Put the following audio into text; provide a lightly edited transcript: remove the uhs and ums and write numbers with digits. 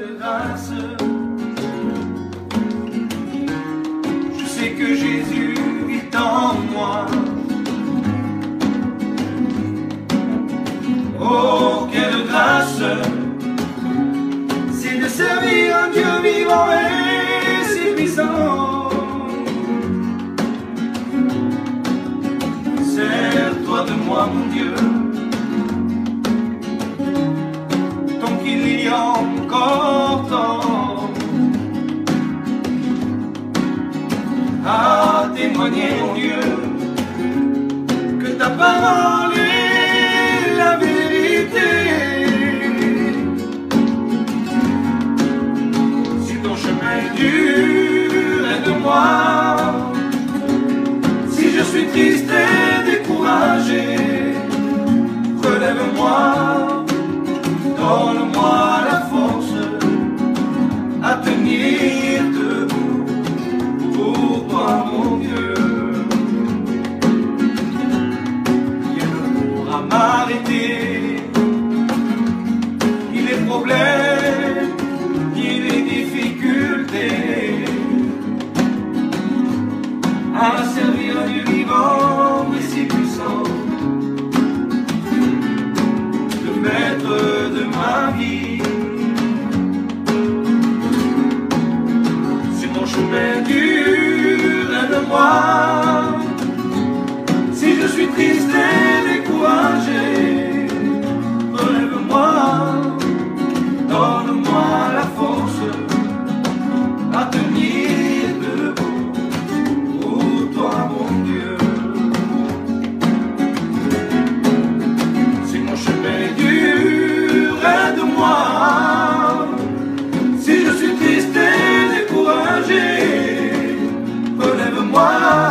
quelle grâce. Je sais que Jésus est en moi. Oh, quelle grâce, c'est de servir un Dieu vivant et si puissant. Sers-toi de moi, mon Dieu, tant qu'il y a encore temps à témoigner, mon Dieu, que ta parole est la vérité. Si ton chemin est dur, aide-moi. Si je suis triste et découragé, relève-moi, donne-moi la force à tenir debout pour toi, mon Dieu. Rien ne pourra m'arrêter, ni les problèmes, ni les difficultés, à servir un Dieu vivant et si puissant, le maître de ma vie. Si mon chemin dur, aide-moi. Si je suis triste et découragé, relève-moi, donne-moi la force à tenir debout pour toi, mon Dieu. Si mon chemin est dur, aide-moi. Si je suis triste et découragé, relève-moi.